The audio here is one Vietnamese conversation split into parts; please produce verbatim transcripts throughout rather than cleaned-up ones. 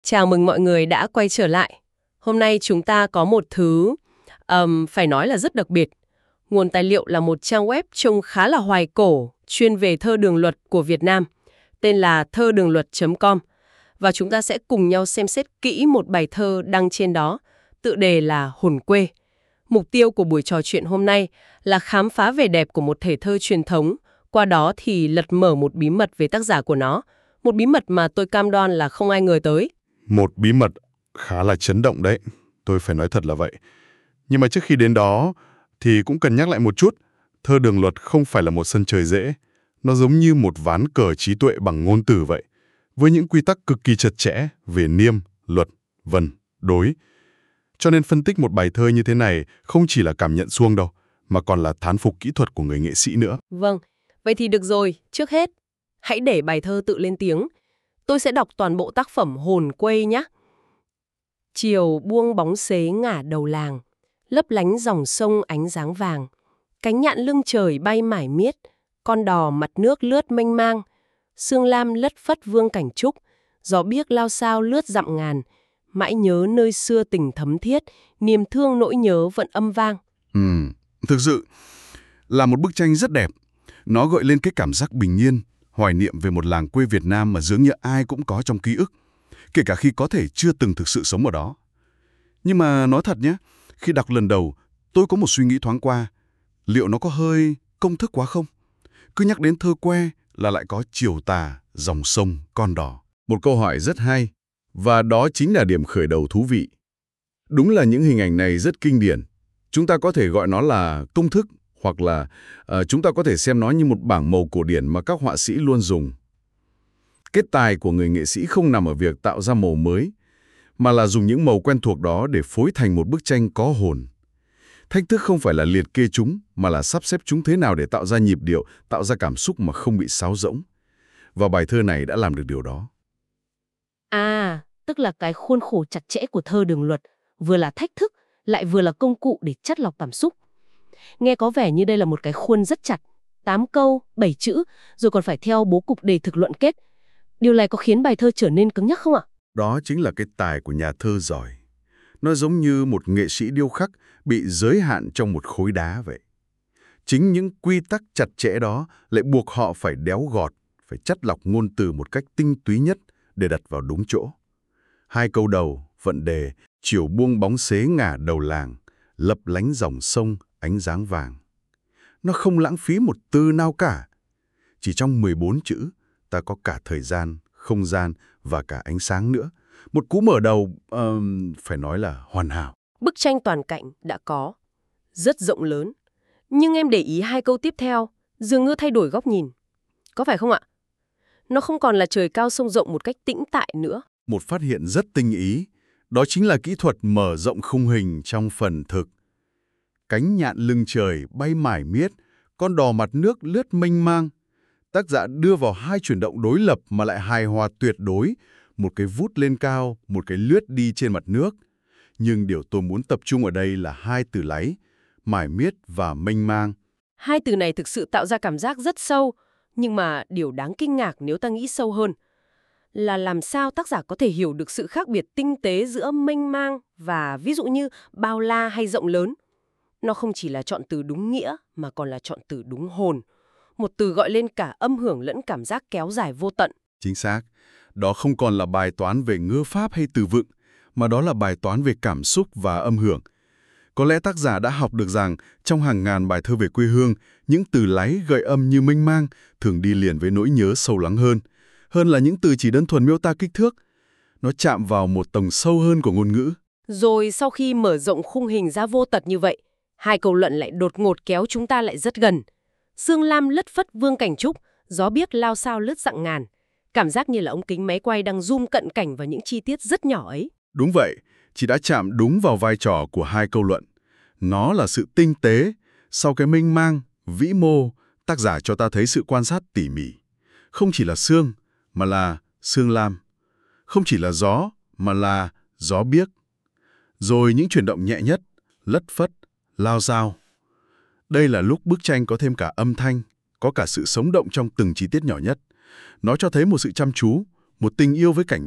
Chào mừng mọi người đã quay trở lại. Hôm nay chúng ta có một thứ ừm, phải nói là rất đặc biệt. Nguồn tài liệu là một trang web trông khá là hoài cổ, chuyên về thơ đường luật của Việt Nam, tên là thơ đường luật chấm com. Và chúng ta sẽ cùng nhau xem xét kỹ một bài thơ đăng trên đó, tựa đề là Hồn quê. Mục tiêu của buổi trò chuyện hôm nay là khám phá vẻ đẹp của một thể thơ truyền thống, qua đó thì lật mở một bí mật về tác giả của nó. Một bí mật mà tôi cam đoan là không ai ngờ tới. Một bí mật khá là chấn động đấy, tôi phải nói thật là vậy. Nhưng mà trước khi đến đó thì cũng cần nhắc lại một chút, thơ đường luật không phải là một sân chơi dễ. Nó giống như một ván cờ trí tuệ bằng ngôn từ vậy, với những quy tắc cực kỳ chặt chẽ về niêm, luật, vần, đối. Cho nên phân tích một bài thơ như thế này không chỉ là cảm nhận suông đâu, mà còn là thán phục kỹ thuật của người nghệ sĩ nữa. Vâng, vậy thì được rồi, trước hết, hãy để bài thơ tự lên tiếng. Tôi sẽ đọc toàn bộ tác phẩm Hồn quê nhé. Chiều buông bóng xế ngả đầu làng, lấp lánh dòng sông ánh dáng vàng. Cánh nhạn lưng trời bay mải miết, con đò mặt nước lướt mênh mang. Sương lam lất phất vương cảnh trúc, gió biếc lao sao lướt dặm ngàn. Mãi nhớ nơi xưa tình thấm thiết, niềm thương nỗi nhớ vẫn âm vang. Ừm, thực sự là một bức tranh rất đẹp. Nó gợi lên cái cảm giác bình yên, hoài niệm về một làng quê Việt Nam mà dường như ai cũng có trong ký ức, kể cả khi có thể chưa từng thực sự sống ở đó. Nhưng mà nói thật nhé, khi đọc lần đầu, tôi có một suy nghĩ thoáng qua. Liệu nó có hơi công thức quá không? Cứ nhắc đến thơ quê là lại có chiều tà, dòng sông, con đò. Một câu hỏi rất hay, và đó chính là điểm khởi đầu thú vị. Đúng là những hình ảnh này rất kinh điển. Chúng ta có thể gọi nó là công thức, hoặc là uh, chúng ta có thể xem nó như một bảng màu cổ điển mà các họa sĩ luôn dùng. Cái tài của người nghệ sĩ không nằm ở việc tạo ra màu mới, mà là dùng những màu quen thuộc đó để phối thành một bức tranh có hồn. Thách thức không phải là liệt kê chúng, mà là sắp xếp chúng thế nào để tạo ra nhịp điệu, tạo ra cảm xúc mà không bị xáo rỗng. Và bài thơ này đã làm được điều đó. À, tức là cái khuôn khổ chặt chẽ của thơ đường luật, vừa là thách thức, lại vừa là công cụ để chắt lọc cảm xúc. Nghe có vẻ như đây là một cái khuôn rất chặt, tám câu, bảy chữ, rồi còn phải theo bố cục đề thực luận kết. Điều này có khiến bài thơ trở nên cứng nhắc không ạ? Đó chính là cái tài của nhà thơ giỏi. Nó giống như một nghệ sĩ điêu khắc bị giới hạn trong một khối đá vậy. Chính những quy tắc chặt chẽ đó lại buộc họ phải đéo gọt, phải chắt lọc ngôn từ một cách tinh túy nhất để đặt vào đúng chỗ. Hai câu đầu, vận đề, chiều buông bóng xế ngả đầu làng, lấp lánh dòng sông, ánh dáng vàng. Nó không lãng phí một từ nào cả. Chỉ trong mười bốn chữ, ta có cả thời gian, không gian và cả ánh sáng nữa. Một cú mở đầu, um, phải nói là hoàn hảo. Bức tranh toàn cảnh đã có, rất rộng lớn. Nhưng em để ý hai câu tiếp theo, dường như thay đổi góc nhìn. Có phải không ạ? Nó không còn là trời cao sông rộng một cách tĩnh tại nữa. Một phát hiện rất tinh ý, đó chính là kỹ thuật mở rộng khung hình trong phần thực. Cánh nhạn lưng trời bay mải miết, con đò mặt nước lướt mênh mang. Tác giả đưa vào hai chuyển động đối lập mà lại hài hòa tuyệt đối, một cái vút lên cao, một cái lướt đi trên mặt nước. Nhưng điều tôi muốn tập trung ở đây là hai từ láy, mải miết và mênh mang. Hai từ này thực sự tạo ra cảm giác rất sâu, nhưng mà điều đáng kinh ngạc nếu ta nghĩ sâu hơn là làm sao tác giả có thể hiểu được sự khác biệt tinh tế giữa mênh mang và ví dụ như bao la hay rộng lớn. Nó không chỉ là chọn từ đúng nghĩa mà còn là chọn từ đúng hồn. Một từ gọi lên cả âm hưởng lẫn cảm giác kéo dài vô tận. Chính xác, đó không còn là bài toán về ngữ pháp hay từ vựng, mà đó là bài toán về cảm xúc và âm hưởng. Có lẽ tác giả đã học được rằng trong hàng ngàn bài thơ về quê hương, những từ láy gợi âm như mênh mang thường đi liền với nỗi nhớ sâu lắng hơn, hơn là những từ chỉ đơn thuần miêu tả kích thước. Nó chạm vào một tầng sâu hơn của ngôn ngữ. Rồi sau khi mở rộng khung hình ra vô tật như vậy, hai câu luận lại đột ngột kéo chúng ta lại rất gần. Sương lam lất phất vương cảnh trúc, gió biếc lao sao lướt dặm ngàn. Cảm giác như là ống kính máy quay đang zoom cận cảnh vào những chi tiết rất nhỏ ấy. Đúng vậy, chị đã chạm đúng vào vai trò của hai câu luận. Nó là sự tinh tế, sau cái mênh mang, vĩ mô, tác giả cho ta thấy sự quan sát tỉ mỉ. Không chỉ là sương, mà là sương lam. Không chỉ là gió, mà là gió biếc. Rồi những chuyển động nhẹ nhất, lất phất, lao dao. Đây là lúc bức tranh có thêm cả âm thanh, có cả sự sống động trong từng chi tiết nhỏ nhất. Nó cho thấy một sự chăm chú, một tình yêu với cảnh vật.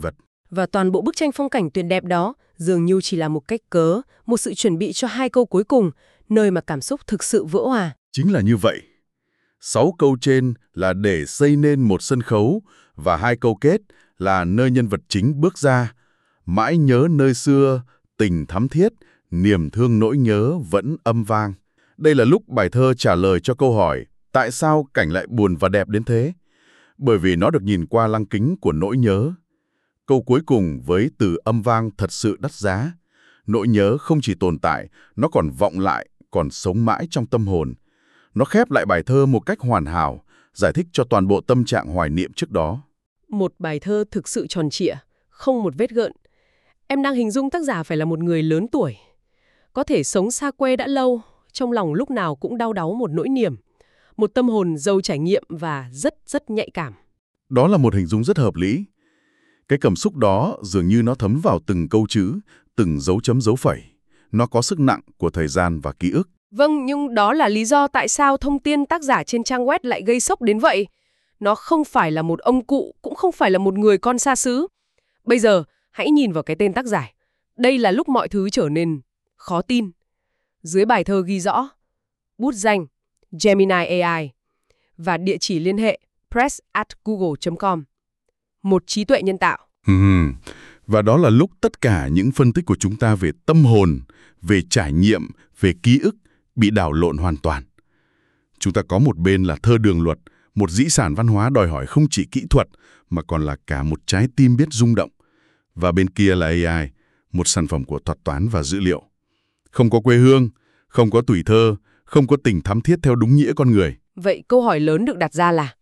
Và toàn bộ bức tranh phong cảnh tuyệt đẹp đó dường như chỉ là một cách cớ, một sự chuẩn bị cho hai câu cuối cùng, nơi mà cảm xúc thực sự vỡ hòa. Chính là như vậy. Sáu câu trên là để xây nên một sân khấu, và hai câu kết là nơi nhân vật chính bước ra. Mãi nhớ nơi xưa, tình thắm thiết, niềm thương nỗi nhớ vẫn âm vang. Đây là lúc bài thơ trả lời cho câu hỏi tại sao cảnh lại buồn và đẹp đến thế? Bởi vì nó được nhìn qua lăng kính của nỗi nhớ. Câu cuối cùng với từ âm vang thật sự đắt giá. Nỗi nhớ không chỉ tồn tại, nó còn vọng lại, còn sống mãi trong tâm hồn. Nó khép lại bài thơ một cách hoàn hảo, giải thích cho toàn bộ tâm trạng hoài niệm trước đó. Một bài thơ thực sự tròn trịa, không một vết gợn. Em đang hình dung tác giả phải là một người lớn tuổi. Có thể sống xa quê đã lâu, trong lòng lúc nào cũng đau đáu một nỗi niềm. Một tâm hồn giàu trải nghiệm và rất rất nhạy cảm. Đó là một hình dung rất hợp lý. Cái cảm xúc đó dường như nó thấm vào từng câu chữ, từng dấu chấm dấu phẩy. Nó có sức nặng của thời gian và ký ức. Vâng, nhưng đó là lý do tại sao thông tin tác giả trên trang web lại gây sốc đến vậy. Nó không phải là một ông cụ, cũng không phải là một người con xa xứ. Bây giờ, hãy nhìn vào cái tên tác giả. Đây là lúc mọi thứ trở nên khó tin. Dưới bài thơ ghi rõ bút danh Gemini a i và địa chỉ liên hệ press at google chấm com. Một trí tuệ nhân tạo. Ừm, Và đó là lúc tất cả những phân tích của chúng ta về tâm hồn, về trải nghiệm, về ký ức bị đảo lộn hoàn toàn. Chúng ta có một bên là thơ đường luật, một dĩ sản văn hóa đòi hỏi không chỉ kỹ thuật mà còn là cả một trái tim biết rung động. Và bên kia là a i, một sản phẩm của thuật toán và dữ liệu. Không có quê hương, không có tuổi thơ, không có tình thắm thiết theo đúng nghĩa con người. Vậy câu hỏi lớn được đặt ra là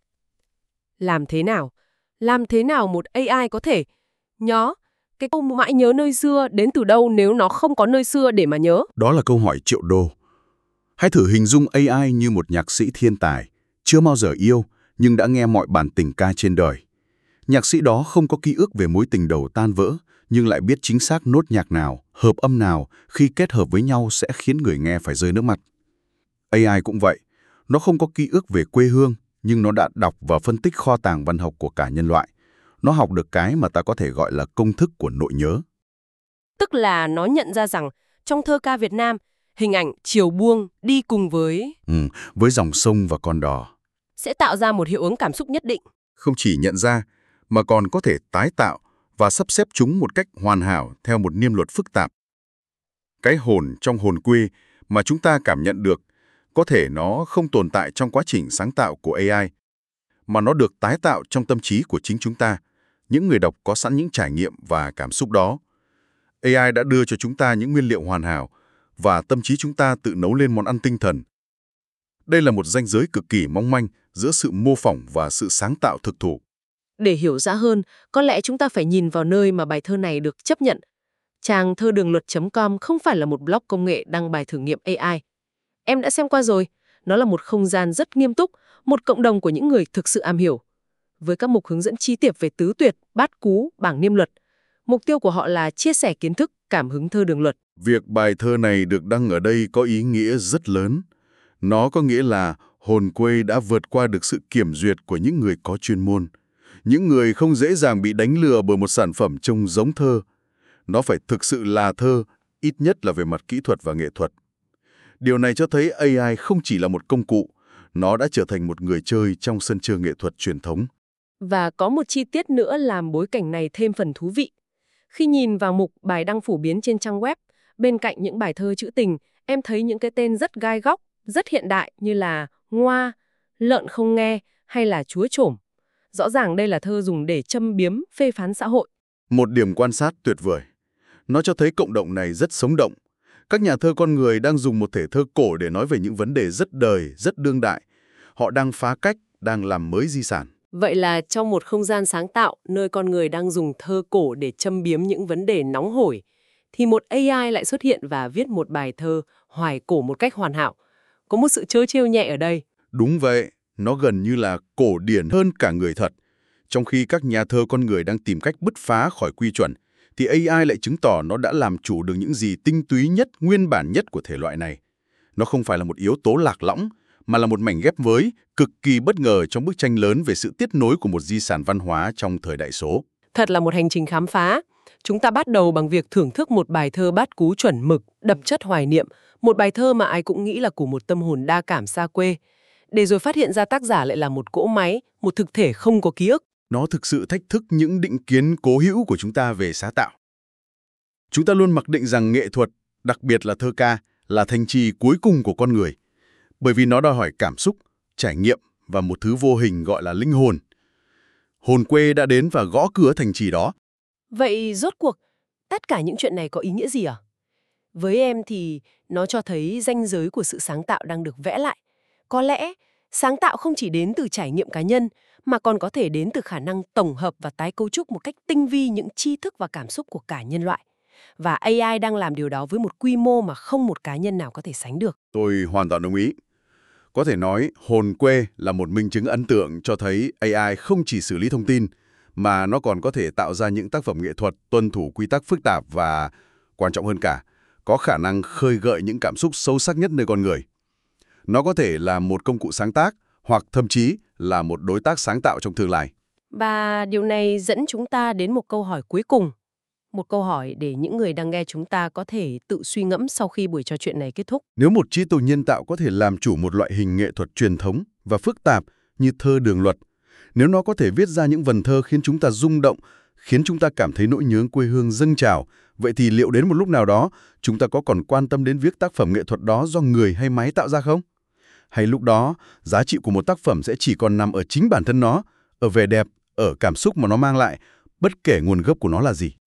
làm thế nào? Làm thế nào một a i có thể nhớ cái câu mãi nhớ nơi xưa đến từ đâu nếu nó không có nơi xưa để mà nhớ? Đó là câu hỏi triệu đô. Hãy thử hình dung a i như một nhạc sĩ thiên tài, chưa bao giờ yêu nhưng đã nghe mọi bản tình ca trên đời. Nhạc sĩ đó không có ký ức về mối tình đầu tan vỡ, nhưng lại biết chính xác nốt nhạc nào, hợp âm nào khi kết hợp với nhau sẽ khiến người nghe phải rơi nước mắt. a i cũng vậy, nó không có ký ức về quê hương, nhưng nó đã đọc và phân tích kho tàng văn học của cả nhân loại. Nó học được cái mà ta có thể gọi là công thức của nội nhớ. Tức là nó nhận ra rằng trong thơ ca Việt Nam, hình ảnh chiều buông đi cùng với Ừ, với dòng sông và con đò. sẽ tạo ra một hiệu ứng cảm xúc nhất định. Không chỉ nhận ra, mà còn có thể tái tạo và sắp xếp chúng một cách hoàn hảo theo một niêm luật phức tạp. Cái hồn trong hồn quê mà chúng ta cảm nhận được, có thể nó không tồn tại trong quá trình sáng tạo của a i, mà nó được tái tạo trong tâm trí của chính chúng ta, những người đọc có sẵn những trải nghiệm và cảm xúc đó. a i đã đưa cho chúng ta những nguyên liệu hoàn hảo, và tâm trí chúng ta tự nấu lên món ăn tinh thần. Đây là một ranh giới cực kỳ mong manh giữa sự mô phỏng và sự sáng tạo thực thụ. Để hiểu rõ hơn, có lẽ chúng ta phải nhìn vào nơi mà bài thơ này được chấp nhận. Trang thơ đường luật chấm com không phải là một blog công nghệ đăng bài thử nghiệm a i. Em đã xem qua rồi, nó là một không gian rất nghiêm túc, một cộng đồng của những người thực sự am hiểu. Với các mục hướng dẫn chi tiết về tứ tuyệt, bát cú, bảng niêm luật, mục tiêu của họ là chia sẻ kiến thức, cảm hứng thơ đường luật. Việc bài thơ này được đăng ở đây có ý nghĩa rất lớn. Nó có nghĩa là hồn quê đã vượt qua được sự kiểm duyệt của những người có chuyên môn. Những người không dễ dàng bị đánh lừa bởi một sản phẩm trông giống thơ. Nó phải thực sự là thơ, ít nhất là về mặt kỹ thuật và nghệ thuật. Điều này cho thấy a i không chỉ là một công cụ, nó đã trở thành một người chơi trong sân chơi nghệ thuật truyền thống. Và có một chi tiết nữa làm bối cảnh này thêm phần thú vị. Khi nhìn vào mục bài đăng phổ biến trên trang web, bên cạnh những bài thơ trữ tình, em thấy những cái tên rất gai góc, rất hiện đại như là Ngoa, Lợn không nghe hay là Chúa trổm. Rõ ràng đây là thơ dùng để châm biếm, phê phán xã hội. Một điểm quan sát tuyệt vời. Nó cho thấy cộng đồng này rất sống động. Các nhà thơ con người đang dùng một thể thơ cổ để nói về những vấn đề rất đời, rất đương đại. Họ đang phá cách, đang làm mới di sản. Vậy là trong một không gian sáng tạo, nơi con người đang dùng thơ cổ để châm biếm những vấn đề nóng hổi, thì một a i lại xuất hiện và viết một bài thơ hoài cổ một cách hoàn hảo. Có một sự trêu trêu nhẹ ở đây. Đúng vậy, nó gần như là cổ điển hơn cả người thật. Trong khi các nhà thơ con người đang tìm cách bứt phá khỏi quy chuẩn, thì a i lại chứng tỏ nó đã làm chủ được những gì tinh túy nhất, nguyên bản nhất của thể loại này. Nó không phải là một yếu tố lạc lõng, mà là một mảnh ghép mới, cực kỳ bất ngờ trong bức tranh lớn về sự tiếp nối của một di sản văn hóa trong thời đại số. Thật là một hành trình khám phá. Chúng ta bắt đầu bằng việc thưởng thức một bài thơ bát cú chuẩn mực, đậm chất hoài niệm, một bài thơ mà ai cũng nghĩ là của một tâm hồn đa cảm xa quê. Để rồi phát hiện ra tác giả lại là một cỗ máy, một thực thể không có ký ức. Nó thực sự thách thức những định kiến cố hữu của chúng ta về sáng tạo. Chúng ta luôn mặc định rằng nghệ thuật, đặc biệt là thơ ca, là thành trì cuối cùng của con người, bởi vì nó đòi hỏi cảm xúc, trải nghiệm và một thứ vô hình gọi là linh hồn. Hồn quê đã đến và gõ cửa thành trì đó. Vậy rốt cuộc, tất cả những chuyện này có ý nghĩa gì à? Với em thì nó cho thấy ranh giới của sự sáng tạo đang được vẽ lại. Có lẽ, sáng tạo không chỉ đến từ trải nghiệm cá nhân, mà còn có thể đến từ khả năng tổng hợp và tái cấu trúc một cách tinh vi những tri thức và cảm xúc của cả nhân loại. Và a i đang làm điều đó với một quy mô mà không một cá nhân nào có thể sánh được. Tôi hoàn toàn đồng ý. Có thể nói, Hồn quê là một minh chứng ấn tượng cho thấy a i không chỉ xử lý thông tin, mà nó còn có thể tạo ra những tác phẩm nghệ thuật tuân thủ quy tắc phức tạp và, quan trọng hơn cả, có khả năng khơi gợi những cảm xúc sâu sắc nhất nơi con người. Nó có thể là một công cụ sáng tác, hoặc thậm chí là một đối tác sáng tạo trong tương lai. Và điều này dẫn chúng ta đến một câu hỏi cuối cùng. Một câu hỏi để những người đang nghe chúng ta có thể tự suy ngẫm sau khi buổi trò chuyện này kết thúc. Nếu một trí tuệ nhân tạo có thể làm chủ một loại hình nghệ thuật truyền thống và phức tạp như thơ đường luật, nếu nó có thể viết ra những vần thơ khiến chúng ta rung động, khiến chúng ta cảm thấy nỗi nhớ quê hương dâng trào, vậy thì liệu đến một lúc nào đó chúng ta có còn quan tâm đến việc tác phẩm nghệ thuật đó do người hay máy tạo ra không? Hay lúc đó, giá trị của một tác phẩm sẽ chỉ còn nằm ở chính bản thân nó, ở vẻ đẹp, ở cảm xúc mà nó mang lại, bất kể nguồn gốc của nó là gì?